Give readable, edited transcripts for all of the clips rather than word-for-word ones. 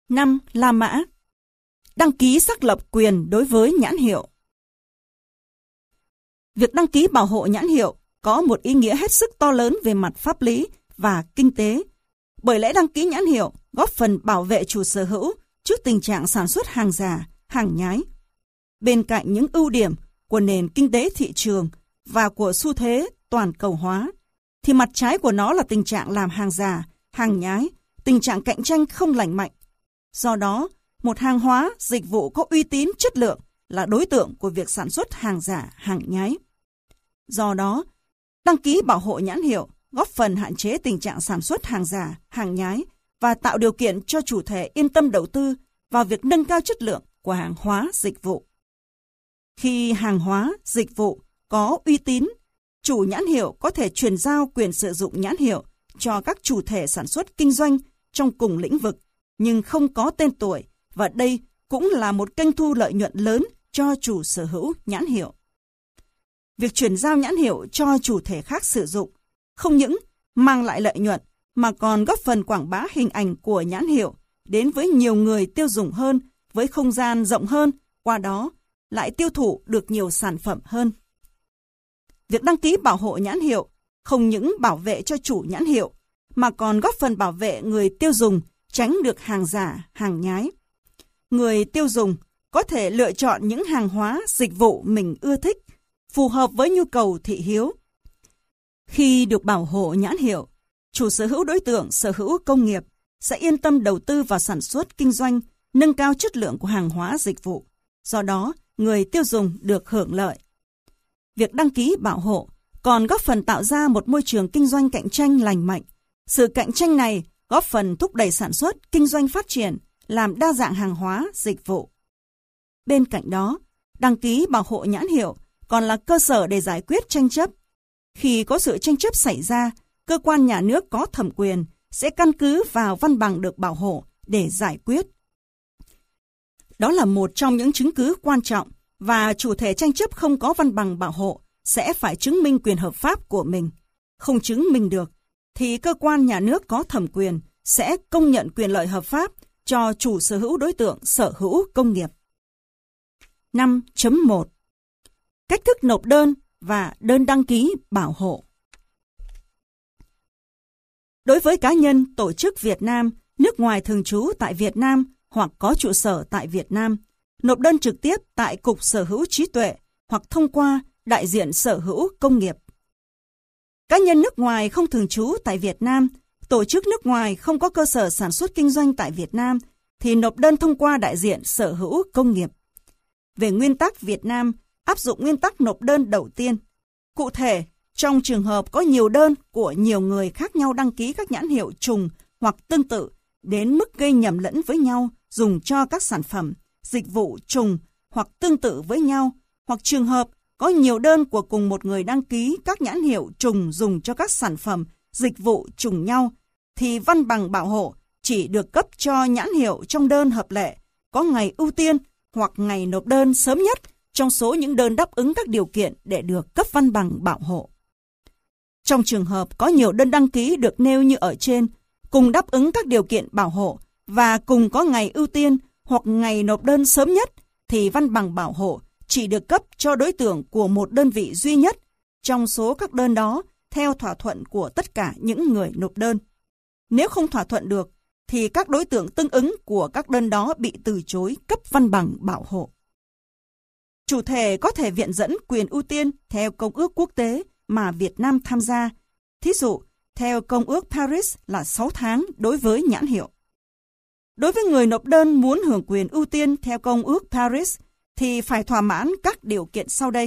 5. La mã. Đăng ký xác lập quyền đối với nhãn hiệu. Việc đăng ký bảo hộ nhãn hiệu có một ý nghĩa hết sức to lớn về mặt pháp lý và kinh tế, bởi lẽ đăng ký nhãn hiệu góp phần bảo vệ chủ sở hữu trước tình trạng sản xuất hàng giả, hàng nhái. Bên cạnh những ưu điểm của nền kinh tế thị trường và của xu thế toàn cầu hóa, thì mặt trái của nó là tình trạng làm hàng giả, hàng nhái, tình trạng cạnh tranh không lành mạnh. Do đó, một hàng hóa, dịch vụ có uy tín, chất lượng là đối tượng của việc sản xuất hàng giả, hàng nhái. Do đó, đăng ký bảo hộ nhãn hiệu góp phần hạn chế tình trạng sản xuất hàng giả, hàng nhái và tạo điều kiện cho chủ thể yên tâm đầu tư vào việc nâng cao chất lượng của hàng hóa, dịch vụ. Khi hàng hóa, dịch vụ có uy tín, chủ nhãn hiệu có thể chuyển giao quyền sử dụng nhãn hiệu cho các chủ thể sản xuất kinh doanh trong cùng lĩnh vực, nhưng không có tên tuổi, và đây cũng là một kênh thu lợi nhuận lớn cho chủ sở hữu nhãn hiệu. Việc chuyển giao nhãn hiệu cho chủ thể khác sử dụng không những mang lại lợi nhuận mà còn góp phần quảng bá hình ảnh của nhãn hiệu đến với nhiều người tiêu dùng hơn, với không gian rộng hơn, qua đó lại tiêu thụ được nhiều sản phẩm hơn. Việc đăng ký bảo hộ nhãn hiệu không những bảo vệ cho chủ nhãn hiệu mà còn góp phần bảo vệ người tiêu dùng tránh được hàng giả, hàng nhái. Người tiêu dùng có thể lựa chọn những hàng hóa, dịch vụ mình ưa thích, phù hợp với nhu cầu thị hiếu. Khi được bảo hộ nhãn hiệu, chủ sở hữu đối tượng sở hữu công nghiệp sẽ yên tâm đầu tư vào sản xuất kinh doanh, nâng cao chất lượng của hàng hóa dịch vụ. Do đó, người tiêu dùng được hưởng lợi. Việc đăng ký bảo hộ còn góp phần tạo ra một môi trường kinh doanh cạnh tranh lành mạnh. Sự cạnh tranh này góp phần thúc đẩy sản xuất, kinh doanh phát triển, làm đa dạng hàng hóa, dịch vụ. Bên cạnh đó, đăng ký bảo hộ nhãn hiệu còn là cơ sở để giải quyết tranh chấp. Khi có sự tranh chấp xảy ra, cơ quan nhà nước có thẩm quyền sẽ căn cứ vào văn bằng được bảo hộ để giải quyết. Đó là một trong những chứng cứ quan trọng, và chủ thể tranh chấp không có văn bằng bảo hộ sẽ phải chứng minh quyền hợp pháp của mình. Không chứng minh được, thì cơ quan nhà nước có thẩm quyền sẽ công nhận quyền lợi hợp pháp cho chủ sở hữu đối tượng sở hữu công nghiệp. 5.1 Cách thức nộp đơn và đơn đăng ký bảo hộ. Đối với cá nhân, tổ chức Việt Nam, nước ngoài thường trú tại Việt Nam hoặc có trụ sở tại Việt Nam, nộp đơn trực tiếp tại Cục Sở hữu trí tuệ hoặc thông qua đại diện sở hữu công nghiệp. Cá nhân nước ngoài không thường trú tại Việt Nam, tổ chức nước ngoài không có cơ sở sản xuất kinh doanh tại Việt Nam thì nộp đơn thông qua đại diện sở hữu công nghiệp. Về nguyên tắc, Việt Nam áp dụng nguyên tắc nộp đơn đầu tiên. Cụ thể, trong trường hợp có nhiều đơn của nhiều người khác nhau đăng ký các nhãn hiệu trùng hoặc tương tự đến mức gây nhầm lẫn với nhau dùng cho các sản phẩm, dịch vụ trùng hoặc tương tự với nhau, hoặc trường hợp có nhiều đơn của cùng một người đăng ký các nhãn hiệu trùng dùng cho các sản phẩm, dịch vụ trùng nhau, thì văn bằng bảo hộ chỉ được cấp cho nhãn hiệu trong đơn hợp lệ, có ngày ưu tiên hoặc ngày nộp đơn sớm nhất trong số những đơn đáp ứng các điều kiện để được cấp văn bằng bảo hộ. Trong trường hợp có nhiều đơn đăng ký được nêu như ở trên, cùng đáp ứng các điều kiện bảo hộ và cùng có ngày ưu tiên hoặc ngày nộp đơn sớm nhất, thì văn bằng bảo hộ chỉ được cấp cho đối tượng của một đơn vị duy nhất trong số các đơn đó theo thỏa thuận của tất cả những người nộp đơn. Nếu không thỏa thuận được, thì các đối tượng tương ứng của các đơn đó bị từ chối cấp văn bằng bảo hộ. Chủ thể có thể viện dẫn quyền ưu tiên theo công ước quốc tế mà Việt Nam tham gia. Thí dụ, theo công ước Paris là 6 tháng đối với nhãn hiệu. Đối với người nộp đơn muốn hưởng quyền ưu tiên theo công ước Paris thì phải thỏa mãn các điều kiện sau đây.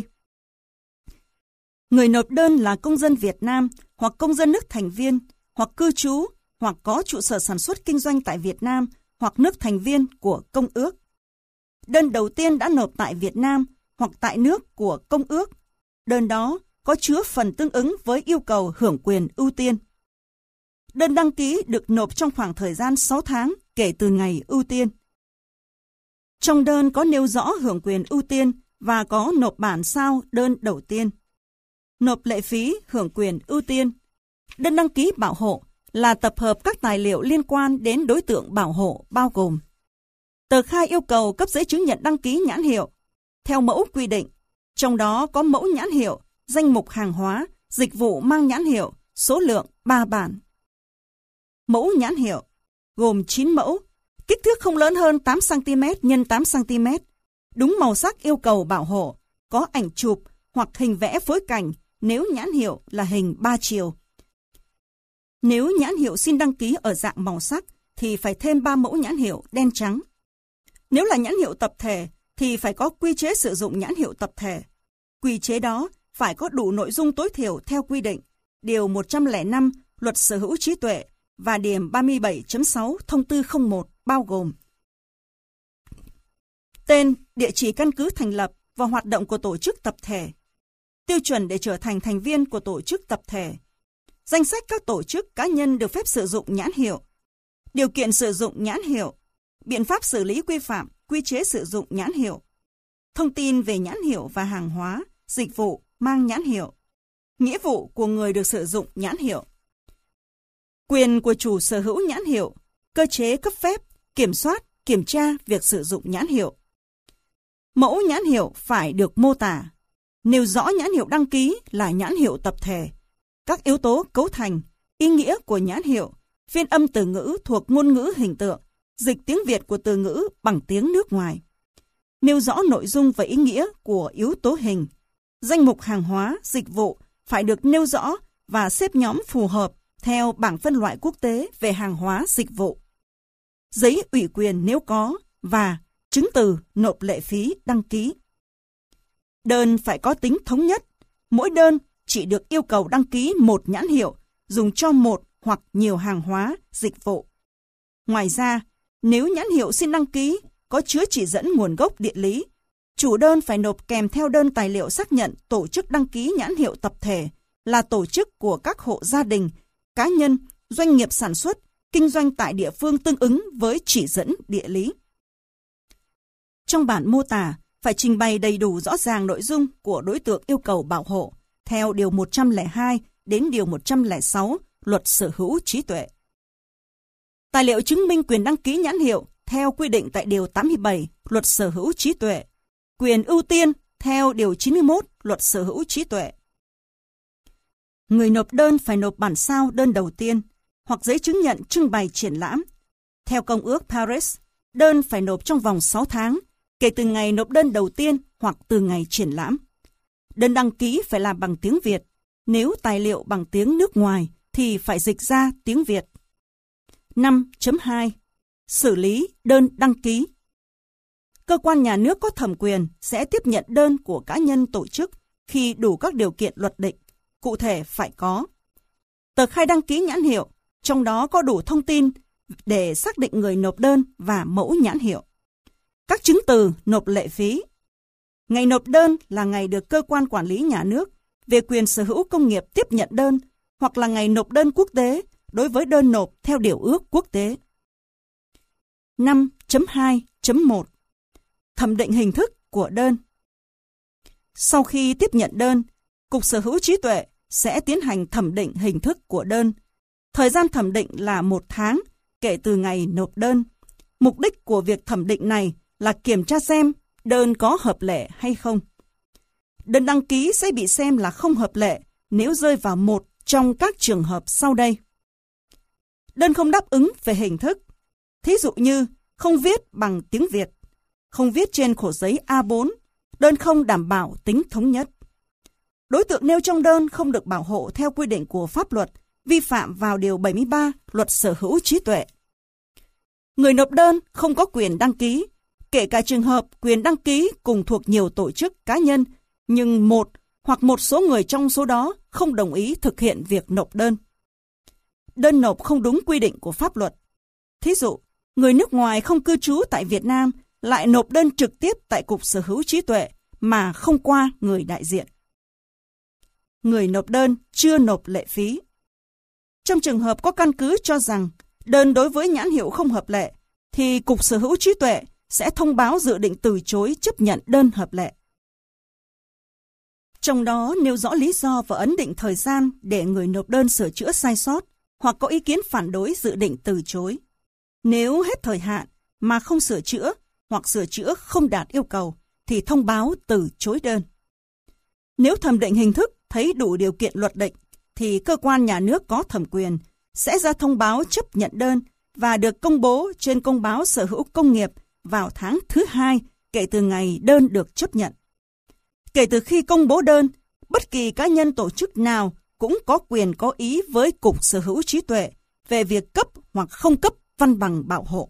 Người nộp đơn là công dân Việt Nam hoặc công dân nước thành viên hoặc cư trú hoặc có trụ sở sản xuất kinh doanh tại Việt Nam hoặc nước thành viên của công ước. Đơn đầu tiên đã nộp tại Việt Nam hoặc tại nước của công ước. Đơn đó có chứa phần tương ứng với yêu cầu hưởng quyền ưu tiên. Đơn đăng ký được nộp trong khoảng thời gian 6 tháng kể từ ngày ưu tiên. Trong đơn có nêu rõ hưởng quyền ưu tiên và có nộp bản sao đơn đầu tiên. Nộp lệ phí hưởng quyền ưu tiên. Đơn đăng ký bảo hộ là tập hợp các tài liệu liên quan đến đối tượng bảo hộ bao gồm Tờ khai yêu cầu cấp giấy chứng nhận đăng ký nhãn hiệu theo mẫu quy định, trong đó có mẫu nhãn hiệu, danh mục hàng hóa, dịch vụ mang nhãn hiệu, số lượng 3 bản. Mẫu nhãn hiệu gồm 9 mẫu, kích thước không lớn hơn 8 cm x 8 cm, đúng màu sắc yêu cầu bảo hộ, có ảnh chụp hoặc hình vẽ phối cảnh nếu nhãn hiệu là hình 3 chiều. Nếu nhãn hiệu xin đăng ký ở dạng màu sắc thì phải thêm 3 mẫu nhãn hiệu đen trắng. Nếu là nhãn hiệu tập thể thì phải có quy chế sử dụng nhãn hiệu tập thể. Quy chế đó phải có đủ nội dung tối thiểu theo quy định, Điều 105 Luật Sở hữu trí tuệ và điểm 37.6 Thông tư 01 bao gồm tên, địa chỉ căn cứ thành lập và hoạt động của tổ chức tập thể, tiêu chuẩn để trở thành thành viên của tổ chức tập thể, danh sách các tổ chức cá nhân được phép sử dụng nhãn hiệu, điều kiện sử dụng nhãn hiệu, biện pháp xử lý quy phạm, quy chế sử dụng nhãn hiệu, thông tin về nhãn hiệu và hàng hóa, dịch vụ mang nhãn hiệu, nghĩa vụ của người được sử dụng nhãn hiệu, quyền của chủ sở hữu nhãn hiệu, cơ chế cấp phép, kiểm soát, kiểm tra việc sử dụng nhãn hiệu. Mẫu nhãn hiệu phải được mô tả, nêu rõ nhãn hiệu đăng ký là nhãn hiệu tập thể, các yếu tố cấu thành, ý nghĩa của nhãn hiệu, phiên âm từ ngữ thuộc ngôn ngữ hình tượng, dịch tiếng Việt của từ ngữ bằng tiếng nước ngoài. Nêu rõ nội dung và ý nghĩa của yếu tố hình. Danh mục hàng hóa, dịch vụ phải được nêu rõ và xếp nhóm phù hợp theo bảng phân loại quốc tế về hàng hóa, dịch vụ. Giấy ủy quyền nếu có và chứng từ nộp lệ phí đăng ký. Đơn phải có tính thống nhất. Mỗi đơn chỉ được yêu cầu đăng ký một nhãn hiệu dùng cho một hoặc nhiều hàng hóa, dịch vụ. Ngoài ra, nếu nhãn hiệu xin đăng ký có chứa chỉ dẫn nguồn gốc địa lý, chủ đơn phải nộp kèm theo đơn tài liệu xác nhận tổ chức đăng ký nhãn hiệu tập thể là tổ chức của các hộ gia đình, cá nhân, doanh nghiệp sản xuất, kinh doanh tại địa phương tương ứng với chỉ dẫn địa lý. Trong bản mô tả, phải trình bày đầy đủ rõ ràng nội dung của đối tượng yêu cầu bảo hộ, theo Điều 102 đến Điều 106 Luật Sở hữu trí tuệ. Tài liệu chứng minh quyền đăng ký nhãn hiệu theo quy định tại Điều 87 Luật Sở hữu trí tuệ. Quyền ưu tiên theo Điều 91 Luật Sở hữu trí tuệ. Người nộp đơn phải nộp bản sao đơn đầu tiên hoặc giấy chứng nhận trưng bày triển lãm. Theo Công ước Paris, đơn phải nộp trong vòng 6 tháng, kể từ ngày nộp đơn đầu tiên hoặc từ ngày triển lãm. Đơn đăng ký phải làm bằng tiếng Việt. Nếu tài liệu bằng tiếng nước ngoài thì phải dịch ra tiếng Việt. 5.2 Xử lý đơn đăng ký. Cơ quan nhà nước có thẩm quyền sẽ tiếp nhận đơn của cá nhân tổ chức khi đủ các điều kiện luật định. Cụ thể phải có tờ khai đăng ký nhãn hiệu, trong đó có đủ thông tin để xác định người nộp đơn và mẫu nhãn hiệu. Các chứng từ nộp lệ phí. Ngày nộp đơn là ngày được cơ quan quản lý nhà nước về quyền sở hữu công nghiệp tiếp nhận đơn hoặc là ngày nộp đơn quốc tế đối với đơn nộp theo điều ước quốc tế. 5.2.1 Thẩm định hình thức của đơn. Sau khi tiếp nhận đơn, Cục Sở hữu trí tuệ sẽ tiến hành thẩm định hình thức của đơn. Thời gian thẩm định là 1 tháng kể từ ngày nộp đơn. Mục đích của việc thẩm định này là kiểm tra xem đơn có hợp lệ hay không. Đơn đăng ký sẽ bị xem là không hợp lệ nếu rơi vào một trong các trường hợp sau đây. Đơn không đáp ứng về hình thức. Thí dụ như không viết bằng tiếng Việt, không viết trên khổ giấy A4, đơn không đảm bảo tính thống nhất. Đối tượng nêu trong đơn không được bảo hộ theo quy định của pháp luật, vi phạm vào Điều 73 Luật Sở hữu trí tuệ. Người nộp đơn không có quyền đăng ký, kể cả trường hợp quyền đăng ký cùng thuộc nhiều tổ chức cá nhân, nhưng một hoặc một số người trong số đó không đồng ý thực hiện việc nộp đơn. Đơn nộp không đúng quy định của pháp luật. Thí dụ, người nước ngoài không cư trú tại Việt Nam lại nộp đơn trực tiếp tại Cục Sở hữu trí tuệ mà không qua người đại diện. Người nộp đơn chưa nộp lệ phí. Trong trường hợp có căn cứ cho rằng đơn đối với nhãn hiệu không hợp lệ, thì Cục Sở hữu trí tuệ sẽ thông báo dự định từ chối chấp nhận đơn hợp lệ. Trong đó nêu rõ lý do và ấn định thời gian để người nộp đơn sửa chữa sai sót hoặc có ý kiến phản đối dự định từ chối. Nếu hết thời hạn, mà không sửa chữa hoặc sửa chữa không đạt yêu cầu thì thông báo từ chối đơn. Nếu thẩm định hình thức thấy đủ điều kiện luật định thì cơ quan nhà nước có thẩm quyền sẽ ra thông báo chấp nhận đơn và được công bố trên công báo sở hữu công nghiệp vào tháng thứ 2 kể từ ngày đơn được chấp nhận. Kể từ khi công bố đơn, bất kỳ cá nhân tổ chức nào cũng có quyền có ý với Cục Sở hữu trí tuệ về việc cấp hoặc không cấp văn bằng bảo hộ.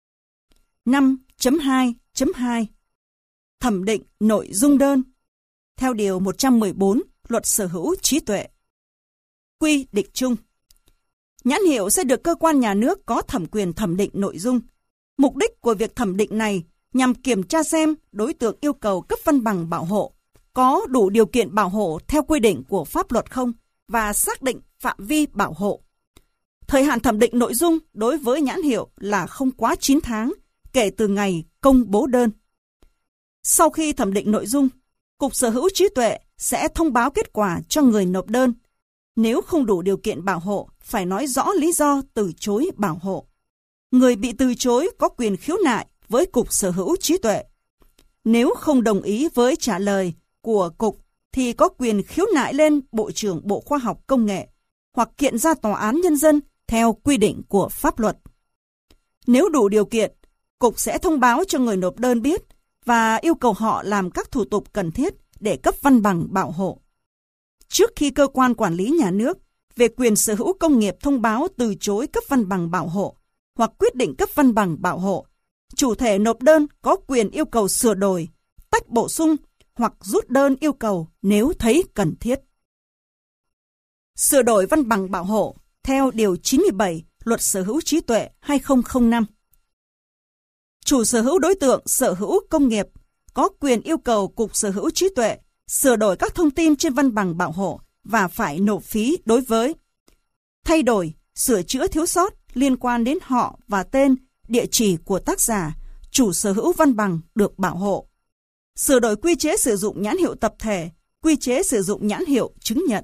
5.2.2 Thẩm định nội dung đơn theo Điều 114 Luật Sở hữu trí tuệ. Quy định chung. Nhãn hiệu sẽ được cơ quan nhà nước có thẩm quyền thẩm định nội dung. Mục đích của việc thẩm định này nhằm kiểm tra xem đối tượng yêu cầu cấp văn bằng bảo hộ có đủ điều kiện bảo hộ theo quy định của pháp luật không và xác định phạm vi bảo hộ. Thời hạn thẩm định nội dung đối với nhãn hiệu là không quá 9 tháng kể từ ngày công bố đơn. Sau khi thẩm định nội dung, Cục Sở hữu trí tuệ sẽ thông báo kết quả cho người nộp đơn. Nếu không đủ điều kiện bảo hộ, phải nói rõ lý do từ chối bảo hộ. Người bị từ chối có quyền khiếu nại với Cục Sở hữu trí tuệ. Nếu không đồng ý với trả lời của Cục thì có quyền khiếu nại lên Bộ trưởng Bộ Khoa học Công nghệ hoặc kiện ra Tòa án Nhân dân theo quy định của pháp luật. Nếu đủ điều kiện, Cục sẽ thông báo cho người nộp đơn biết và yêu cầu họ làm các thủ tục cần thiết để cấp văn bằng bảo hộ. Trước khi cơ quan quản lý nhà nước về quyền sở hữu công nghiệp thông báo từ chối cấp văn bằng bảo hộ hoặc quyết định cấp văn bằng bảo hộ, chủ thể nộp đơn có quyền yêu cầu sửa đổi, tách bổ sung hoặc rút đơn yêu cầu nếu thấy cần thiết. Sửa đổi văn bằng bảo hộ theo Điều 97 Luật Sở hữu trí tuệ 2005. Chủ sở hữu đối tượng sở hữu công nghiệp có quyền yêu cầu Cục Sở hữu trí tuệ sửa đổi các thông tin trên văn bằng bảo hộ và phải nộp phí đối với thay đổi, sửa chữa thiếu sót liên quan đến họ và tên, địa chỉ của tác giả, chủ sở hữu văn bằng được bảo hộ, sửa đổi quy chế sử dụng nhãn hiệu tập thể, quy chế sử dụng nhãn hiệu chứng nhận.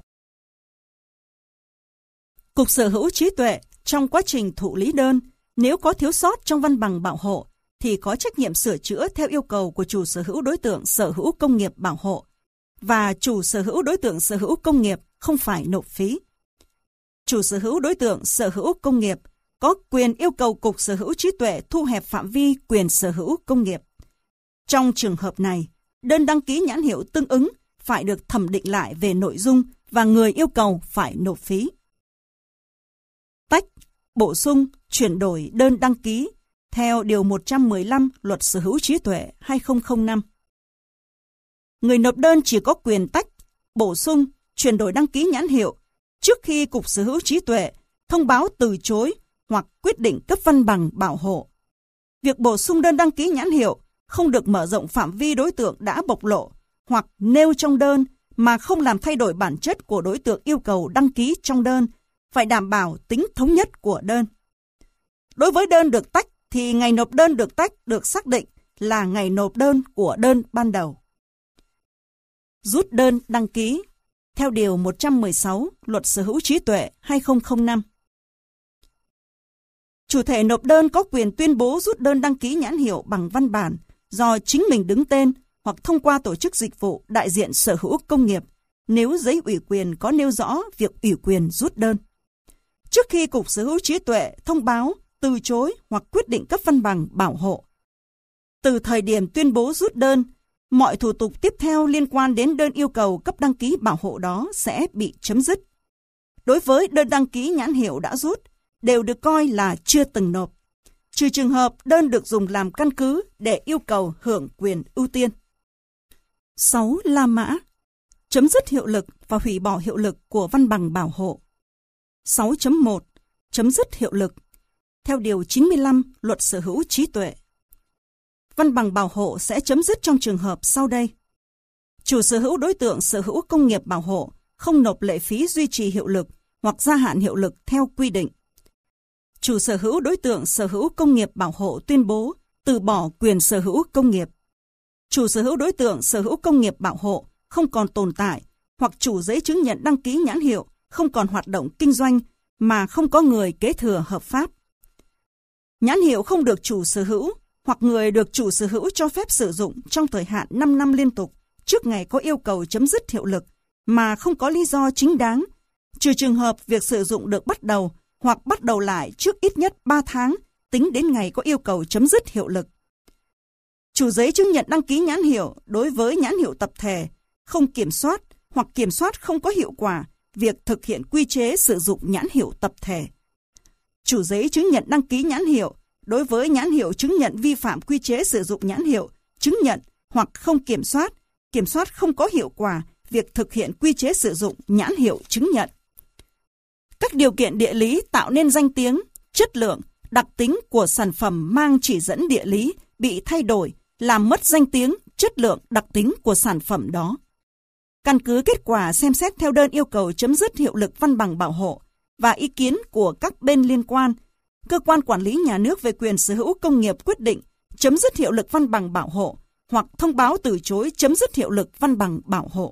Cục Sở hữu trí tuệ trong quá trình thụ lý đơn, nếu có thiếu sót trong văn bằng bảo hộ thì có trách nhiệm sửa chữa theo yêu cầu của chủ sở hữu đối tượng sở hữu công nghiệp bảo hộ và chủ sở hữu đối tượng sở hữu công nghiệp không phải nộp phí. Chủ sở hữu đối tượng sở hữu công nghiệp có quyền yêu cầu Cục Sở hữu trí tuệ thu hẹp phạm vi quyền sở hữu công nghiệp. Trong trường hợp này, đơn đăng ký nhãn hiệu tương ứng phải được thẩm định lại về nội dung và người yêu cầu phải nộp phí. Tách, bổ sung, chuyển đổi đơn đăng ký theo Điều 115 Luật Sở hữu trí tuệ 2005. Người nộp đơn chỉ có quyền tách, bổ sung, chuyển đổi đăng ký nhãn hiệu trước khi Cục Sở hữu trí tuệ thông báo từ chối hoặc quyết định cấp văn bằng bảo hộ. Việc bổ sung đơn đăng ký nhãn hiệu không được mở rộng phạm vi đối tượng đã bộc lộ hoặc nêu trong đơn mà không làm thay đổi bản chất của đối tượng yêu cầu đăng ký trong đơn, phải đảm bảo tính thống nhất của đơn. Đối với đơn được tách thì ngày nộp đơn được tách được xác định là ngày nộp đơn của đơn ban đầu. Rút đơn đăng ký theo Điều 116 Luật Sở hữu trí tuệ 2005. Chủ thể nộp đơn có quyền tuyên bố rút đơn đăng ký nhãn hiệu bằng văn bản do chính mình đứng tên hoặc thông qua tổ chức dịch vụ đại diện sở hữu công nghiệp nếu giấy ủy quyền có nêu rõ việc ủy quyền rút đơn. Trước khi Cục Sở hữu trí tuệ thông báo từ chối hoặc quyết định cấp văn bằng bảo hộ. Từ thời điểm tuyên bố rút đơn, mọi thủ tục tiếp theo liên quan đến đơn yêu cầu cấp đăng ký bảo hộ đó sẽ bị chấm dứt. Đối với đơn đăng ký nhãn hiệu đã rút, đều được coi là chưa từng nộp, trừ trường hợp đơn được dùng làm căn cứ để yêu cầu hưởng quyền ưu tiên. 6. La mã. Chấm dứt hiệu lực và hủy bỏ hiệu lực của văn bằng bảo hộ. 6.1. Chấm dứt hiệu lực theo Điều 95 Luật Sở hữu trí tuệ. Văn bằng bảo hộ sẽ chấm dứt trong trường hợp sau đây. Chủ sở hữu đối tượng sở hữu công nghiệp bảo hộ không nộp lệ phí duy trì hiệu lực hoặc gia hạn hiệu lực theo quy định. Chủ sở hữu đối tượng sở hữu công nghiệp bảo hộ tuyên bố từ bỏ quyền sở hữu công nghiệp. Chủ sở hữu đối tượng sở hữu công nghiệp bảo hộ không còn tồn tại hoặc chủ giấy chứng nhận đăng ký nhãn hiệu không còn hoạt động kinh doanh mà không có người kế thừa hợp pháp. Nhãn hiệu không được chủ sở hữu hoặc người được chủ sở hữu cho phép sử dụng trong thời hạn 5 năm liên tục trước ngày có yêu cầu chấm dứt hiệu lực mà không có lý do chính đáng, trừ trường hợp việc sử dụng được bắt đầu hoặc bắt đầu lại trước ít nhất 3 tháng tính đến ngày có yêu cầu chấm dứt hiệu lực. Chủ giấy chứng nhận đăng ký nhãn hiệu đối với nhãn hiệu tập thể không kiểm soát hoặc kiểm soát không có hiệu quả việc thực hiện quy chế sử dụng nhãn hiệu tập thể. Chủ giấy chứng nhận đăng ký nhãn hiệu đối với nhãn hiệu chứng nhận vi phạm quy chế sử dụng nhãn hiệu, chứng nhận hoặc không kiểm soát không có hiệu quả việc thực hiện quy chế sử dụng nhãn hiệu chứng nhận. Các điều kiện địa lý tạo nên danh tiếng, chất lượng, đặc tính của sản phẩm mang chỉ dẫn địa lý bị thay đổi, làm mất danh tiếng, chất lượng, đặc tính của sản phẩm đó. Căn cứ kết quả xem xét theo đơn yêu cầu chấm dứt hiệu lực văn bằng bảo hộ và ý kiến của các bên liên quan, cơ quan quản lý nhà nước về quyền sở hữu công nghiệp quyết định chấm dứt hiệu lực văn bằng bảo hộ hoặc thông báo từ chối chấm dứt hiệu lực văn bằng bảo hộ.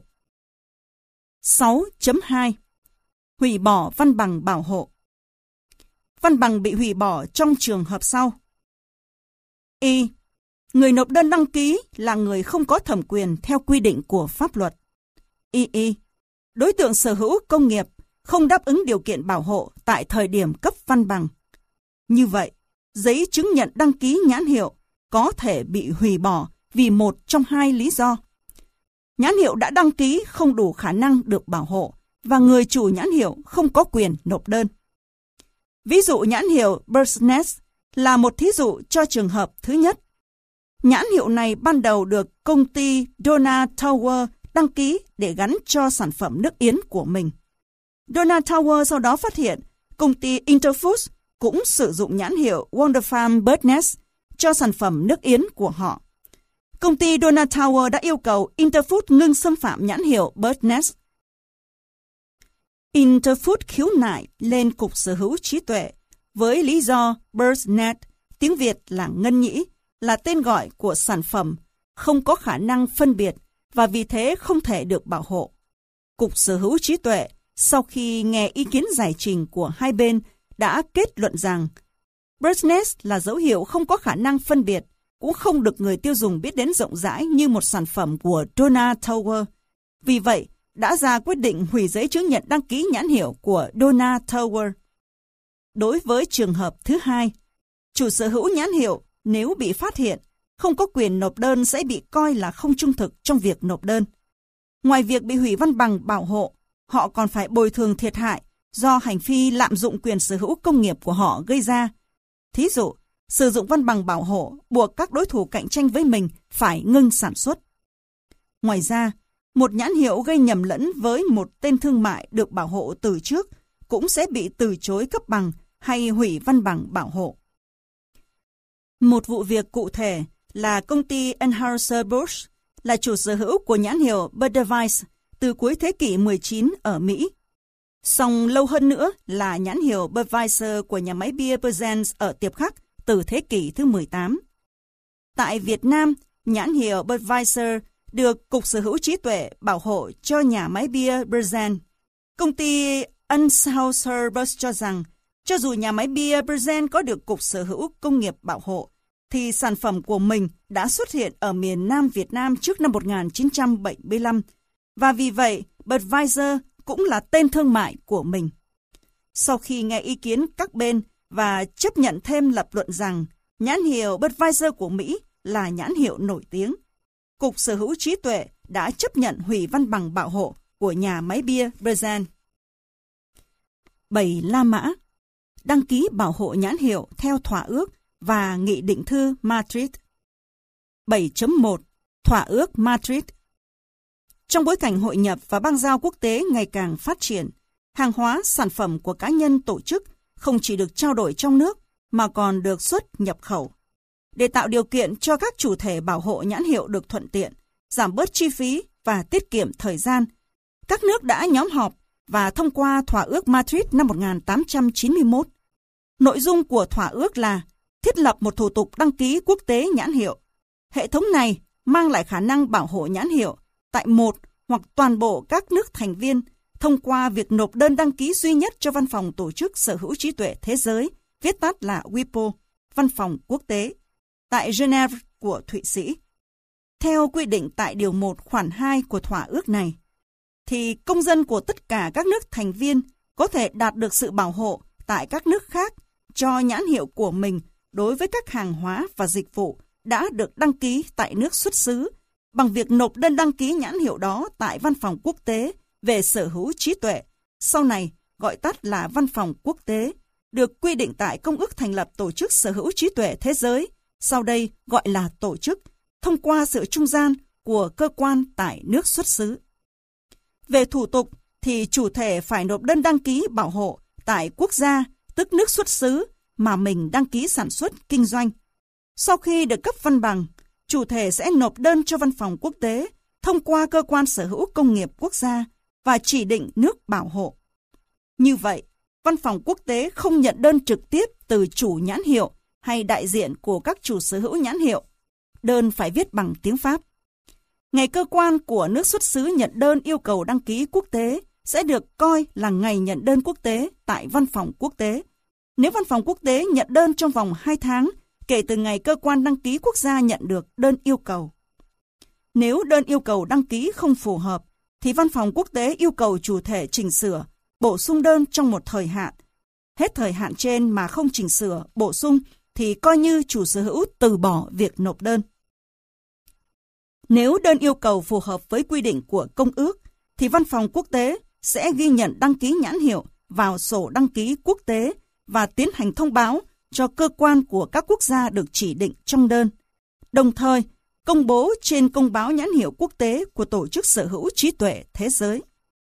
6.2. Hủy bỏ văn bằng bảo hộ. Văn bằng bị hủy bỏ trong trường hợp sau. Y. Người nộp đơn đăng ký là người không có thẩm quyền theo quy định của pháp luật. Y. Đối tượng sở hữu công nghiệp không đáp ứng điều kiện bảo hộ tại thời điểm cấp văn bằng. Như vậy, giấy chứng nhận đăng ký nhãn hiệu có thể bị hủy bỏ vì một trong hai lý do. Nhãn hiệu đã đăng ký không đủ khả năng được bảo hộ và người chủ nhãn hiệu không có quyền nộp đơn. Ví dụ nhãn hiệu Bird's Nest là một thí dụ cho trường hợp thứ nhất. Nhãn hiệu này ban đầu được công ty Donna Tower đăng ký để gắn cho sản phẩm nước yến của mình. Donna Tower sau đó phát hiện công ty Interfoods cũng sử dụng nhãn hiệu Wonder Farm Bird's Nest cho sản phẩm nước yến của họ. Công ty Donna Tower đã yêu cầu Interfoods ngưng xâm phạm nhãn hiệu Bird's Nest. Interfoods khiếu nại lên Cục Sở hữu trí tuệ với lý do Bird's Nest, tiếng Việt là ngân nhĩ, là tên gọi của sản phẩm, không có khả năng phân biệt và vì thế không thể được bảo hộ. Cục Sở hữu trí tuệ sau khi nghe ý kiến giải trình của hai bên đã kết luận rằng Bird's Nest là dấu hiệu không có khả năng phân biệt, cũng không được người tiêu dùng biết đến rộng rãi như một sản phẩm của Donna Tower. Vì vậy, đã ra quyết định hủy giấy chứng nhận đăng ký nhãn hiệu của Donna Tower. Đối với trường hợp thứ hai, chủ sở hữu nhãn hiệu nếu bị phát hiện không có quyền nộp đơn sẽ bị coi là không trung thực trong việc nộp đơn. Ngoài việc bị hủy văn bằng bảo hộ, họ còn phải bồi thường thiệt hại do hành vi lạm dụng quyền sở hữu công nghiệp của họ gây ra. Thí dụ, sử dụng văn bằng bảo hộ buộc các đối thủ cạnh tranh với mình phải ngưng sản xuất. Ngoài ra, một nhãn hiệu gây nhầm lẫn với một tên thương mại được bảo hộ từ trước cũng sẽ bị từ chối cấp bằng hay hủy văn bằng bảo hộ. Một vụ việc cụ thể là công ty Anheuser-Busch là chủ sở hữu của nhãn hiệu Budweiser từ cuối thế kỷ 19 ở Mỹ. Song lâu hơn nữa là nhãn hiệu Budweiser của nhà máy bia Bösens ở Tiệp Khắc từ thế kỷ thứ 18. Tại Việt Nam, nhãn hiệu Budweiser được Cục Sở hữu trí tuệ bảo hộ cho nhà máy bia Bösens. Công ty Anheuser-Busch cho rằng, cho dù nhà máy bia Bösens có được Cục Sở hữu công nghiệp bảo hộ, thì sản phẩm của mình đã xuất hiện ở miền Nam Việt Nam trước năm 1975, và vì vậy Budweiser cũng là tên thương mại của mình. Sau khi nghe ý kiến các bên và chấp nhận thêm lập luận rằng nhãn hiệu Budweiser của Mỹ là nhãn hiệu nổi tiếng, Cục Sở hữu trí tuệ đã chấp nhận hủy văn bằng bảo hộ của nhà máy bia Bösens. 7. La Mã. Đăng ký bảo hộ nhãn hiệu theo thỏa ước và Nghị định thư Madrid. 7.1. Thỏa ước Madrid. Trong bối cảnh hội nhập và bang giao quốc tế ngày càng phát triển, hàng hóa, sản phẩm của cá nhân tổ chức không chỉ được trao đổi trong nước mà còn được xuất nhập khẩu. Để tạo điều kiện cho các chủ thể bảo hộ nhãn hiệu được thuận tiện, giảm bớt chi phí và tiết kiệm thời gian, các nước đã nhóm họp và thông qua Thỏa ước Madrid năm 1891. Nội dung của thỏa ước là thiết lập một thủ tục đăng ký quốc tế nhãn hiệu. Hệ thống này mang lại khả năng bảo hộ nhãn hiệu tại một hoặc toàn bộ các nước thành viên thông qua việc nộp đơn đăng ký duy nhất cho Văn phòng Tổ chức Sở hữu trí tuệ Thế giới, viết tắt là WIPO, văn phòng quốc tế tại Geneva của Thụy Sĩ. Theo quy định tại Điều 1 khoản 2 của thỏa ước này, thì công dân của tất cả các nước thành viên có thể đạt được sự bảo hộ tại các nước khác cho nhãn hiệu của mình đối với các hàng hóa và dịch vụ đã được đăng ký tại nước xuất xứ bằng việc nộp đơn đăng ký nhãn hiệu đó tại Văn phòng Quốc tế về sở hữu trí tuệ, sau này gọi tắt là Văn phòng Quốc tế, được quy định tại Công ước thành lập Tổ chức Sở hữu trí tuệ thế giới, sau đây gọi là tổ chức, thông qua sự trung gian của cơ quan tại nước xuất xứ. Về thủ tục thì chủ thể phải nộp đơn đăng ký bảo hộ tại quốc gia, tức nước xuất xứ mà mình đăng ký sản xuất kinh doanh. Sau khi được cấp văn bằng, chủ thể sẽ nộp đơn cho Văn phòng Quốc tế thông qua cơ quan sở hữu công nghiệp quốc gia và chỉ định nước bảo hộ. Như vậy, Văn phòng Quốc tế không nhận đơn trực tiếp từ chủ nhãn hiệu hay đại diện của các chủ sở hữu nhãn hiệu. Đơn phải viết bằng tiếng Pháp. Ngày cơ quan của nước xuất xứ nhận đơn yêu cầu đăng ký quốc tế sẽ được coi là ngày nhận đơn quốc tế tại Văn phòng Quốc tế. Nếu Văn phòng Quốc tế nhận đơn trong vòng 2 tháng kể từ ngày cơ quan đăng ký quốc gia nhận được đơn yêu cầu. Nếu đơn yêu cầu đăng ký không phù hợp, thì Văn phòng Quốc tế yêu cầu chủ thể chỉnh sửa, bổ sung đơn trong một thời hạn. Hết thời hạn trên mà không chỉnh sửa, bổ sung thì coi như chủ sở hữu từ bỏ việc nộp đơn. Nếu đơn yêu cầu phù hợp với quy định của công ước, thì Văn phòng Quốc tế sẽ ghi nhận đăng ký nhãn hiệu vào sổ đăng ký quốc tế và tiến hành thông báo cho cơ quan của các quốc gia được chỉ định trong đơn. Đồng thời, công bố trên công báo nhãn hiệu quốc tế của Tổ chức Sở hữu trí tuệ thế giới.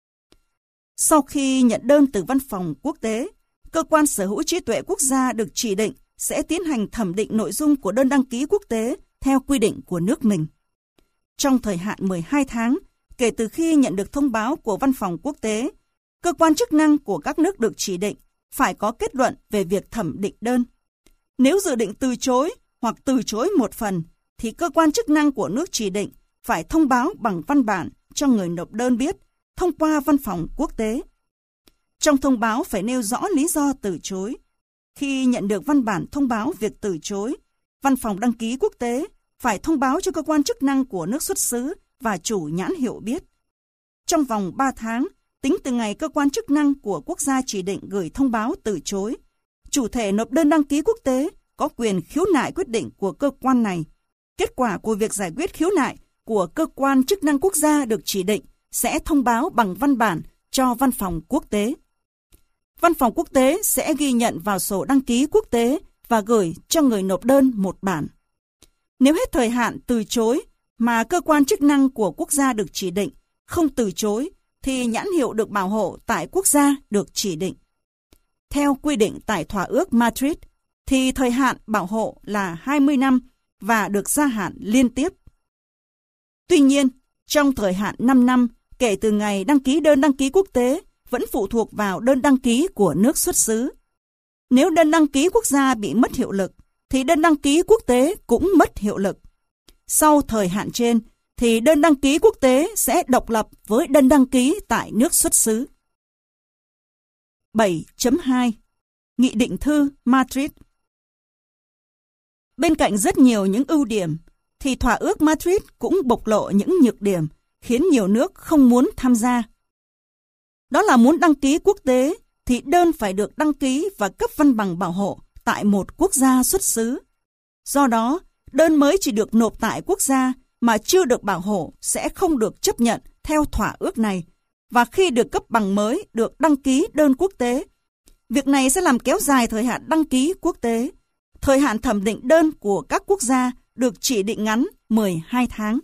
Sau khi nhận đơn từ Văn phòng Quốc tế, cơ quan sở hữu trí tuệ quốc gia được chỉ định sẽ tiến hành thẩm định nội dung của đơn đăng ký quốc tế theo quy định của nước mình. Trong thời hạn 12 tháng, kể từ khi nhận được thông báo của Văn phòng Quốc tế, cơ quan chức năng của các nước được chỉ định phải có kết luận về việc thẩm định đơn. Nếu dự định từ chối hoặc từ chối một phần, thì cơ quan chức năng của nước chỉ định phải thông báo bằng văn bản cho người nộp đơn biết thông qua Văn phòng Quốc tế. Trong thông báo phải nêu rõ lý do từ chối. Khi nhận được văn bản thông báo việc từ chối, Văn phòng đăng ký quốc tế phải thông báo cho cơ quan chức năng của nước xuất xứ và chủ nhãn hiệu biết. Trong vòng 3 tháng, tính từ ngày cơ quan chức năng của quốc gia chỉ định gửi thông báo từ chối, chủ thể nộp đơn đăng ký quốc tế có quyền khiếu nại quyết định của cơ quan này. Kết quả của việc giải quyết khiếu nại của cơ quan chức năng quốc gia được chỉ định sẽ thông báo bằng văn bản cho Văn phòng Quốc tế. Văn phòng Quốc tế sẽ ghi nhận vào sổ đăng ký quốc tế và gửi cho người nộp đơn một bản. Nếu hết thời hạn từ chối mà cơ quan chức năng của quốc gia được chỉ định không từ chối, thì nhãn hiệu được bảo hộ tại quốc gia được chỉ định. Theo quy định tại Thỏa ước Madrid, thì thời hạn bảo hộ là 20 năm và được gia hạn liên tiếp. Tuy nhiên, trong thời hạn 5 năm kể từ ngày đăng ký đơn đăng ký quốc tế vẫn phụ thuộc vào đơn đăng ký của nước xuất xứ. Nếu đơn đăng ký quốc gia bị mất hiệu lực, thì đơn đăng ký quốc tế cũng mất hiệu lực. Sau thời hạn trên, thì đơn đăng ký quốc tế sẽ độc lập với đơn đăng ký tại nước xuất xứ. 7.2 Nghị định thư Madrid. Bên cạnh rất nhiều những ưu điểm, thì Thỏa ước Madrid cũng bộc lộ những nhược điểm khiến nhiều nước không muốn tham gia. Đó là muốn đăng ký quốc tế thì đơn phải được đăng ký và cấp văn bằng bảo hộ tại một quốc gia xuất xứ. Do đó, đơn mới chỉ được nộp tại quốc gia mà chưa được bảo hộ sẽ không được chấp nhận theo thỏa ước này, và khi được cấp bằng mới được đăng ký đơn quốc tế. Việc này sẽ làm kéo dài thời hạn đăng ký quốc tế. Thời hạn thẩm định đơn của các quốc gia được chỉ định ngắn 12 tháng.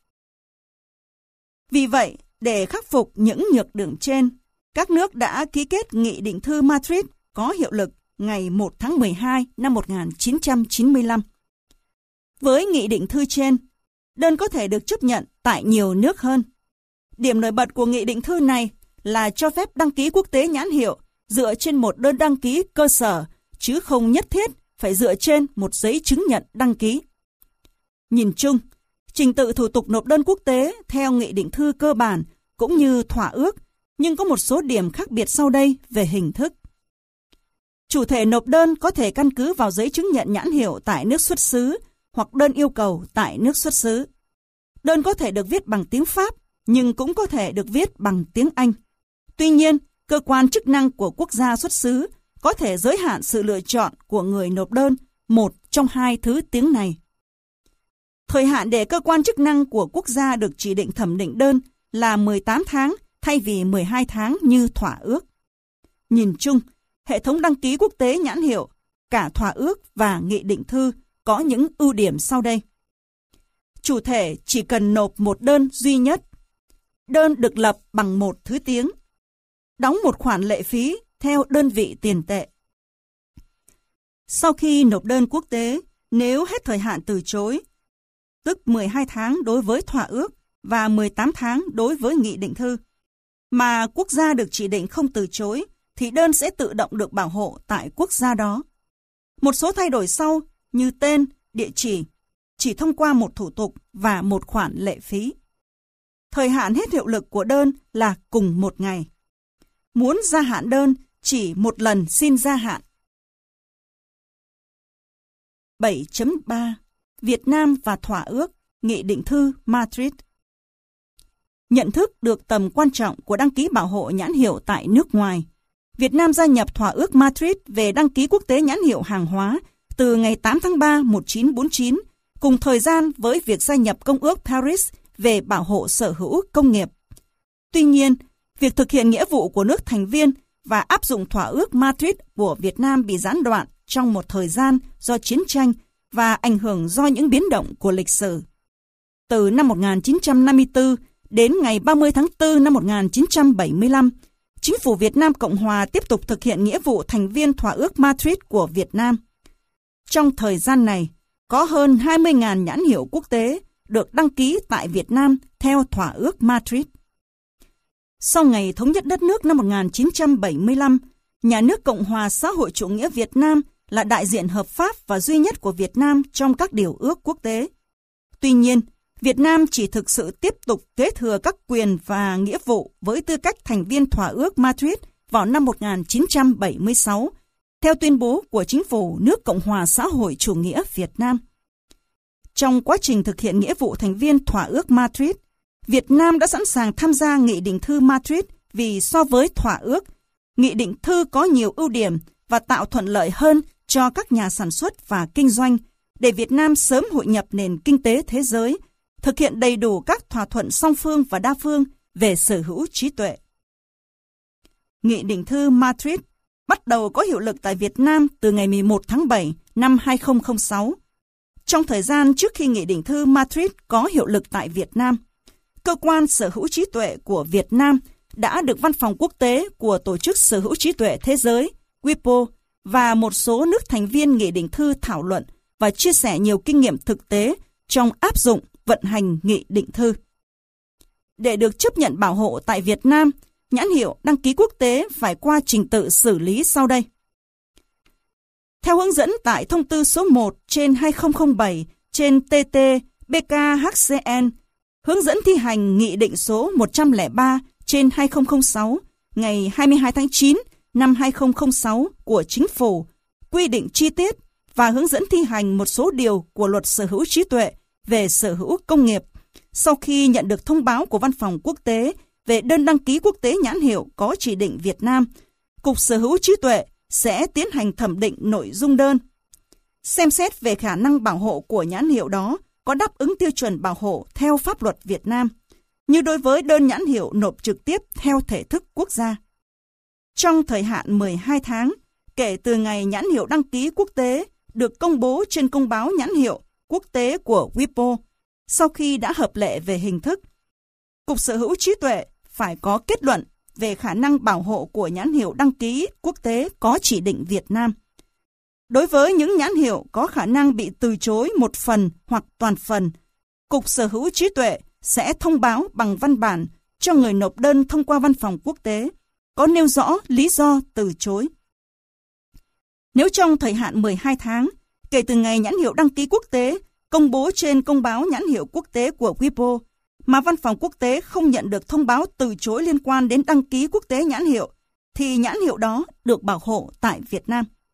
Vì vậy, để khắc phục những nhược điểm trên, các nước đã ký kết Nghị định thư Madrid có hiệu lực ngày 1 tháng 12 năm 1995. Với nghị định thư trên, đơn có thể được chấp nhận tại nhiều nước hơn. Điểm nổi bật của nghị định thư này là cho phép đăng ký quốc tế nhãn hiệu dựa trên một đơn đăng ký cơ sở, chứ không nhất thiết phải dựa trên một giấy chứng nhận đăng ký. Nhìn chung, trình tự thủ tục nộp đơn quốc tế theo nghị định thư cơ bản cũng như thỏa ước, nhưng có một số điểm khác biệt sau đây về hình thức. Chủ thể nộp đơn có thể căn cứ vào giấy chứng nhận nhãn hiệu tại nước xuất xứ hoặc đơn yêu cầu tại nước xuất xứ. Đơn có thể được viết bằng tiếng Pháp, nhưng cũng có thể được viết bằng tiếng Anh. Tuy nhiên, cơ quan chức năng của quốc gia xuất xứ có thể giới hạn sự lựa chọn của người nộp đơn một trong hai thứ tiếng này. Thời hạn để cơ quan chức năng của quốc gia được chỉ định thẩm định đơn là 18 tháng thay vì 12 tháng như thỏa ước. Nhìn chung, hệ thống đăng ký quốc tế nhãn hiệu, cả thỏa ước và nghị định thư có những ưu điểm sau đây. Chủ thể chỉ cần nộp một đơn duy nhất. Đơn được lập bằng một thứ tiếng. Đóng một khoản lệ phí theo đơn vị tiền tệ. Sau khi nộp đơn quốc tế, nếu hết thời hạn từ chối, tức 12 tháng đối với thỏa ước và 18 tháng đối với nghị định thư, mà quốc gia được chỉ định không từ chối, thì đơn sẽ tự động được bảo hộ tại quốc gia đó. Một số thay đổi sau như tên, địa chỉ thông qua một thủ tục và một khoản lệ phí. Thời hạn hết hiệu lực của đơn là cùng một ngày. Muốn gia hạn đơn, chỉ một lần xin gia hạn. 7.3 Việt Nam và thỏa ước, nghị định thư Madrid. Nhận thức được tầm quan trọng của đăng ký bảo hộ nhãn hiệu tại nước ngoài, Việt Nam gia nhập thỏa ước Madrid về đăng ký quốc tế nhãn hiệu hàng hóa từ ngày 8 tháng 3 1949, cùng thời gian với việc gia nhập Công ước Paris về bảo hộ sở hữu công nghiệp. Tuy nhiên, việc thực hiện nghĩa vụ của nước thành viên và áp dụng thỏa ước Madrid của Việt Nam bị gián đoạn trong một thời gian do chiến tranh và ảnh hưởng do những biến động của lịch sử. Từ năm 1954 đến ngày 30 tháng 4 năm 1975, Chính phủ Việt Nam Cộng Hòa tiếp tục thực hiện nghĩa vụ thành viên thỏa ước Madrid của Việt Nam. Trong thời gian này, có hơn 20.000 nhãn hiệu quốc tế được đăng ký tại Việt Nam theo thỏa ước Madrid. Sau ngày thống nhất đất nước năm 1975, Nhà nước Cộng hòa xã hội chủ nghĩa Việt Nam là đại diện hợp pháp và duy nhất của Việt Nam trong các điều ước quốc tế. Tuy nhiên, Việt Nam chỉ thực sự tiếp tục kế thừa các quyền và nghĩa vụ với tư cách thành viên thỏa ước Madrid vào năm 1976, theo tuyên bố của Chính phủ nước Cộng hòa xã hội chủ nghĩa Việt Nam. Trong quá trình thực hiện nghĩa vụ thành viên thỏa ước Madrid, Việt Nam đã sẵn sàng tham gia nghị định thư Madrid vì so với thỏa ước, nghị định thư có nhiều ưu điểm và tạo thuận lợi hơn cho các nhà sản xuất và kinh doanh để Việt Nam sớm hội nhập nền kinh tế thế giới, thực hiện đầy đủ các thỏa thuận song phương và đa phương về sở hữu trí tuệ. Nghị định thư Madrid bắt đầu có hiệu lực tại Việt Nam từ ngày 11 tháng 7 năm 2006. Trong thời gian trước khi Nghị định thư Madrid có hiệu lực tại Việt Nam, Cơ quan Sở hữu trí tuệ của Việt Nam đã được Văn phòng Quốc tế của Tổ chức Sở hữu trí tuệ Thế giới, WIPO, và một số nước thành viên Nghị định thư thảo luận và chia sẻ nhiều kinh nghiệm thực tế trong áp dụng vận hành Nghị định thư. Để được chấp nhận bảo hộ tại Việt Nam, nhãn hiệu đăng ký quốc tế phải qua trình tự xử lý sau đây. Theo hướng dẫn tại thông tư số 1/2007 trên TT BKHCN, hướng dẫn thi hành Nghị định số 103/2006 ngày 22 tháng 9 năm 2006 của Chính phủ, quy định chi tiết và hướng dẫn thi hành một số điều của Luật Sở hữu trí tuệ về sở hữu công nghiệp. Sau khi nhận được thông báo của Văn phòng Quốc tế về đơn đăng ký quốc tế nhãn hiệu có chỉ định Việt Nam, Cục Sở hữu trí tuệ sẽ tiến hành thẩm định nội dung đơn, xem xét về khả năng bảo hộ của nhãn hiệu đó có đáp ứng tiêu chuẩn bảo hộ theo pháp luật Việt Nam, như đối với đơn nhãn hiệu nộp trực tiếp theo thể thức quốc gia. Trong thời hạn 12 tháng, kể từ ngày nhãn hiệu đăng ký quốc tế được công bố trên công báo nhãn hiệu quốc tế của WIPO, sau khi đã hợp lệ về hình thức, Cục Sở hữu trí tuệ phải có kết luận về khả năng bảo hộ của nhãn hiệu đăng ký quốc tế có chỉ định Việt Nam. Đối với những nhãn hiệu có khả năng bị từ chối một phần hoặc toàn phần, Cục Sở hữu trí tuệ sẽ thông báo bằng văn bản cho người nộp đơn thông qua Văn phòng Quốc tế, có nêu rõ lý do từ chối. Nếu trong thời hạn 12 tháng, kể từ ngày nhãn hiệu đăng ký quốc tế công bố trên công báo nhãn hiệu quốc tế của WIPO, mà Văn phòng Quốc tế không nhận được thông báo từ chối liên quan đến đăng ký quốc tế nhãn hiệu, thì nhãn hiệu đó được bảo hộ tại Việt Nam.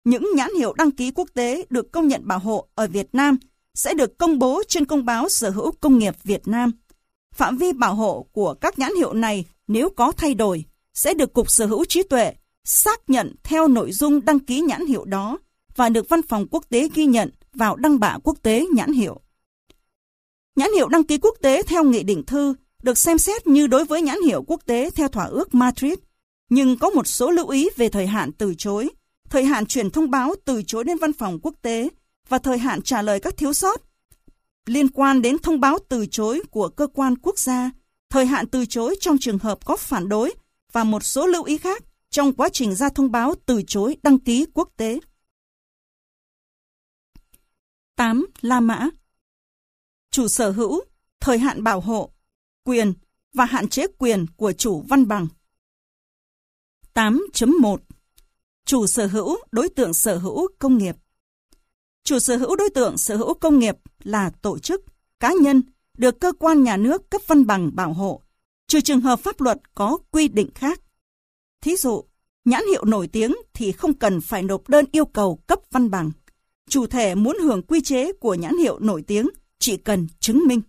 những nhãn hiệu đăng ký quốc tế được công nhận bảo hộ ở Việt Nam sẽ được công bố trên Công báo Sở hữu Công nghiệp Việt Nam. Phạm vi bảo hộ của các nhãn hiệu này nếu có thay đổi sẽ được Cục Sở hữu trí tuệ xác nhận theo nội dung đăng ký nhãn hiệu đó và được Văn phòng Quốc tế ghi nhận vào đăng bạ quốc tế nhãn hiệu. Nhãn hiệu đăng ký quốc tế theo nghị định thư được xem xét như đối với nhãn hiệu quốc tế theo Thỏa ước Madrid, nhưng có một số lưu ý về thời hạn từ chối, thời hạn chuyển thông báo từ chối đến Văn phòng Quốc tế và thời hạn trả lời các thiếu sót liên quan đến thông báo từ chối của cơ quan quốc gia, thời hạn từ chối trong trường hợp có phản đối và một số lưu ý khác trong quá trình ra thông báo từ chối đăng ký quốc tế. 8. La mã. Chủ sở hữu, thời hạn bảo hộ, quyền và hạn chế quyền của chủ văn bằng. 8.1. Chủ sở hữu, đối tượng sở hữu công nghiệp. Chủ sở hữu đối tượng sở hữu công nghiệp là tổ chức, cá nhân được cơ quan nhà nước cấp văn bằng bảo hộ, trừ trường hợp pháp luật có quy định khác. Thí dụ, nhãn hiệu nổi tiếng thì không cần phải nộp đơn yêu cầu cấp văn bằng. Chủ thể muốn hưởng quy chế của nhãn hiệu nổi tiếng chỉ cần chứng minh.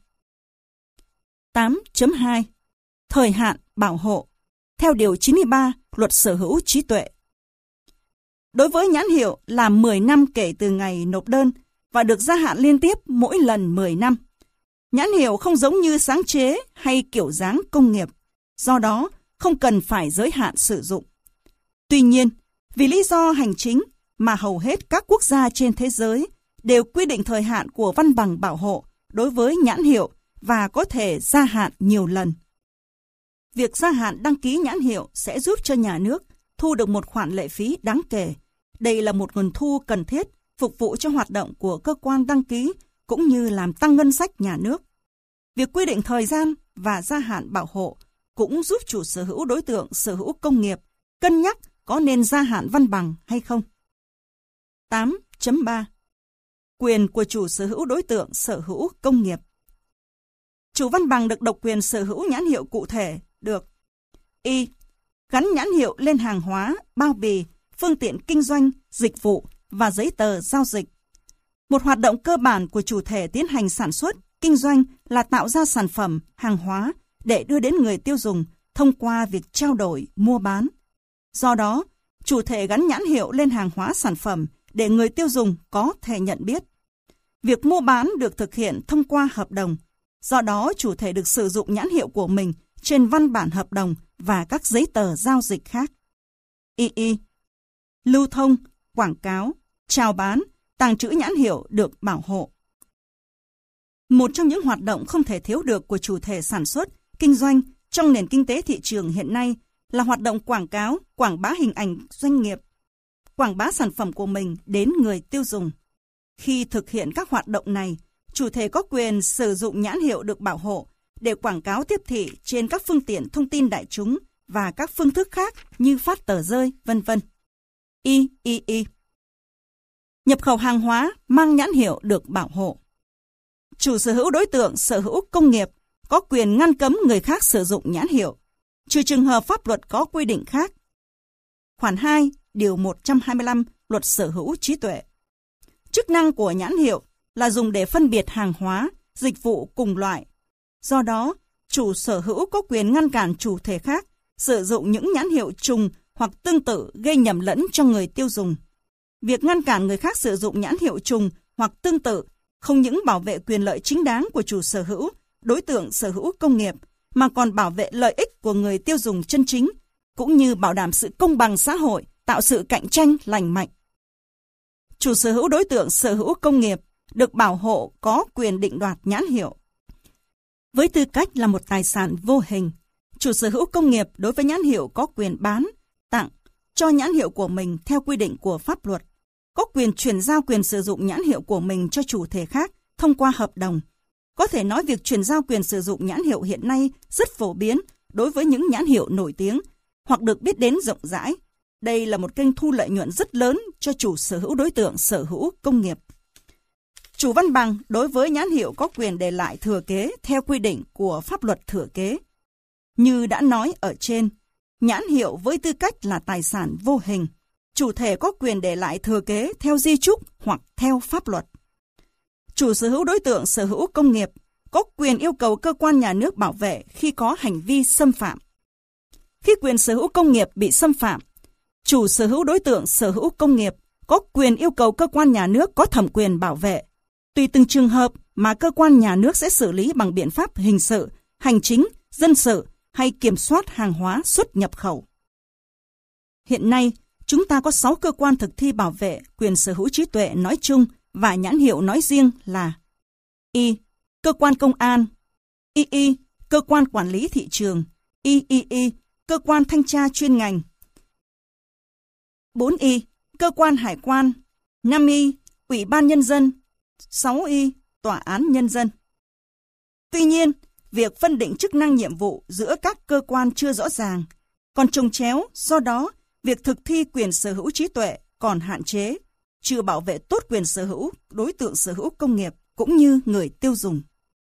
8.2. Thời hạn bảo hộ theo Điều 93 Luật Sở hữu trí tuệ. Đối với nhãn hiệu là 10 năm kể từ ngày nộp đơn và được gia hạn liên tiếp mỗi lần 10 năm. Nhãn hiệu không giống như sáng chế hay kiểu dáng công nghiệp, do đó không cần phải giới hạn sử dụng. Tuy nhiên, vì lý do hành chính mà hầu hết các quốc gia trên thế giới đều quy định thời hạn của văn bằng bảo hộ đối với nhãn hiệu và có thể gia hạn nhiều lần. Việc gia hạn đăng ký nhãn hiệu sẽ giúp cho nhà nước thu được một khoản lệ phí đáng kể. Đây là một nguồn thu cần thiết phục vụ cho hoạt động của cơ quan đăng ký cũng như làm tăng ngân sách nhà nước. Việc quy định thời gian và gia hạn bảo hộ cũng giúp chủ sở hữu đối tượng sở hữu công nghiệp cân nhắc có nên gia hạn văn bằng hay không. 8.3. Quyền của chủ sở hữu đối tượng sở hữu công nghiệp. Chủ văn bằng được độc quyền sở hữu nhãn hiệu cụ thể được y. Gắn nhãn hiệu lên hàng hóa, bao bì, phương tiện kinh doanh, dịch vụ và giấy tờ giao dịch. Một hoạt động cơ bản của chủ thể tiến hành sản xuất, kinh doanh là tạo ra sản phẩm, hàng hóa để đưa đến người tiêu dùng thông qua việc trao đổi, mua bán. Do đó, chủ thể gắn nhãn hiệu lên hàng hóa sản phẩm để người tiêu dùng có thể nhận biết. Việc mua bán được thực hiện thông qua hợp đồng. Do đó, chủ thể được sử dụng nhãn hiệu của mình trên văn bản hợp đồng và các giấy tờ giao dịch khác. Y. Lưu thông, quảng cáo, chào bán, tàng trữ nhãn hiệu được bảo hộ. Một trong những hoạt động không thể thiếu được của chủ thể sản xuất, kinh doanh trong nền kinh tế thị trường hiện nay là hoạt động quảng cáo, quảng bá hình ảnh doanh nghiệp, quảng bá sản phẩm của mình đến người tiêu dùng. Khi thực hiện các hoạt động này, chủ thể có quyền sử dụng nhãn hiệu được bảo hộ để quảng cáo tiếp thị trên các phương tiện thông tin đại chúng và các phương thức khác như phát tờ rơi, v.v. Y. Nhập khẩu hàng hóa mang nhãn hiệu được bảo hộ. Chủ sở hữu đối tượng sở hữu công nghiệp có quyền ngăn cấm người khác sử dụng nhãn hiệu, trừ trường hợp pháp luật có quy định khác. Khoản 2, Điều 125 Luật Sở hữu trí tuệ. Chức năng của nhãn hiệu là dùng để phân biệt hàng hóa, dịch vụ cùng loại. Do đó, chủ sở hữu có quyền ngăn cản chủ thể khác sử dụng những nhãn hiệu trùng hoặc tương tự gây nhầm lẫn cho người tiêu dùng. Việc ngăn cản người khác sử dụng nhãn hiệu trùng hoặc tương tự không những bảo vệ quyền lợi chính đáng của chủ sở hữu, đối tượng sở hữu công nghiệp, mà còn bảo vệ lợi ích của người tiêu dùng chân chính, cũng như bảo đảm sự công bằng xã hội, tạo sự cạnh tranh lành mạnh. Chủ sở hữu đối tượng sở hữu công nghiệp được bảo hộ có quyền định đoạt nhãn hiệu. Với tư cách là một tài sản vô hình, chủ sở hữu công nghiệp đối với nhãn hiệu có quyền bán, tặng, cho nhãn hiệu của mình theo quy định của pháp luật, có quyền chuyển giao quyền sử dụng nhãn hiệu của mình cho chủ thể khác thông qua hợp đồng. Có thể nói việc chuyển giao quyền sử dụng nhãn hiệu hiện nay rất phổ biến đối với những nhãn hiệu nổi tiếng hoặc được biết đến rộng rãi. Đây là một kênh thu lợi nhuận rất lớn cho chủ sở hữu đối tượng sở hữu công nghiệp. Chủ văn bằng đối với nhãn hiệu có quyền để lại thừa kế theo quy định của pháp luật thừa kế. Như đã nói ở trên, nhãn hiệu với tư cách là tài sản vô hình, chủ thể có quyền để lại thừa kế theo di chúc hoặc theo pháp luật. Chủ sở hữu đối tượng sở hữu công nghiệp có quyền yêu cầu cơ quan nhà nước bảo vệ khi có hành vi xâm phạm. Khi quyền sở hữu công nghiệp bị xâm phạm, chủ sở hữu đối tượng sở hữu công nghiệp có quyền yêu cầu cơ quan nhà nước có thẩm quyền bảo vệ. Tùy từng trường hợp mà cơ quan nhà nước sẽ xử lý bằng biện pháp hình sự, hành chính, dân sự hay kiểm soát hàng hóa xuất nhập khẩu. Hiện nay, chúng ta có 6 cơ quan thực thi bảo vệ quyền sở hữu trí tuệ nói chung và nhãn hiệu nói riêng là I. Cơ quan công an, II. Cơ quan quản lý thị trường, III. Cơ quan thanh tra chuyên ngành, 4I. Cơ quan hải quan, 5I. Ủy ban nhân dân, 6I. Tòa án nhân dân. Tuy nhiên, việc phân định chức năng nhiệm vụ giữa các cơ quan chưa rõ ràng, còn chồng chéo, do đó, việc thực thi quyền sở hữu trí tuệ còn hạn chế, chưa bảo vệ tốt quyền sở hữu đối tượng sở hữu công nghiệp cũng như người tiêu dùng.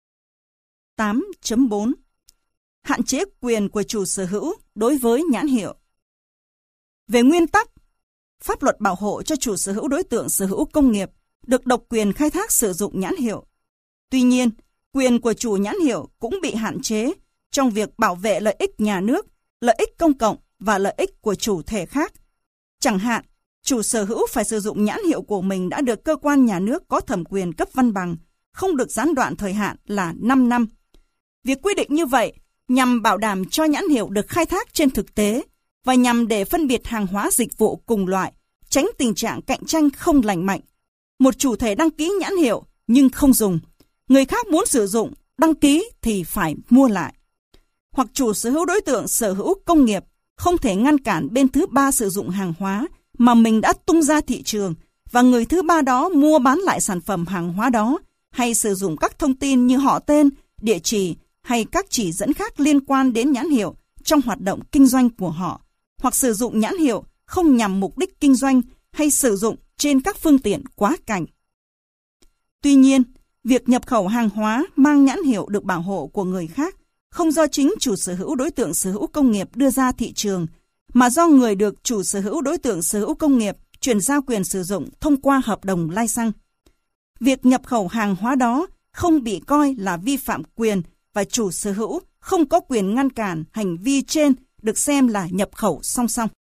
8.4 Hạn chế quyền của chủ sở hữu đối với nhãn hiệu. Về nguyên tắc, pháp luật bảo hộ cho chủ sở hữu đối tượng sở hữu công nghiệp được độc quyền khai thác sử dụng nhãn hiệu. Tuy nhiên, quyền của chủ nhãn hiệu cũng bị hạn chế trong việc bảo vệ lợi ích nhà nước, lợi ích công cộng và lợi ích của chủ thể khác. Chẳng hạn, chủ sở hữu phải sử dụng nhãn hiệu của mình đã được cơ quan nhà nước có thẩm quyền cấp văn bằng, không được gián đoạn thời hạn là 5 năm. Việc quy định như vậy nhằm bảo đảm cho nhãn hiệu được khai thác trên thực tế và nhằm để phân biệt hàng hóa dịch vụ cùng loại, tránh tình trạng cạnh tranh không lành mạnh. Một chủ thể đăng ký nhãn hiệu nhưng không dùng, người khác muốn sử dụng, đăng ký thì phải mua lại. Hoặc chủ sở hữu đối tượng sở hữu công nghiệp không thể ngăn cản bên thứ ba sử dụng hàng hóa mà mình đã tung ra thị trường và người thứ ba đó mua bán lại sản phẩm hàng hóa đó hay sử dụng các thông tin như họ tên, địa chỉ hay các chỉ dẫn khác liên quan đến nhãn hiệu trong hoạt động kinh doanh của họ, hoặc sử dụng nhãn hiệu không nhằm mục đích kinh doanh hay sử dụng trên các phương tiện quá cảnh. Tuy nhiên, việc nhập khẩu hàng hóa mang nhãn hiệu được bảo hộ của người khác không do chính chủ sở hữu đối tượng sở hữu công nghiệp đưa ra thị trường, mà do người được chủ sở hữu đối tượng sở hữu công nghiệp chuyển giao quyền sử dụng thông qua hợp đồng lai xăng. Việc nhập khẩu hàng hóa đó không bị coi là vi phạm quyền và chủ sở hữu không có quyền ngăn cản hành vi trên được xem là nhập khẩu song song.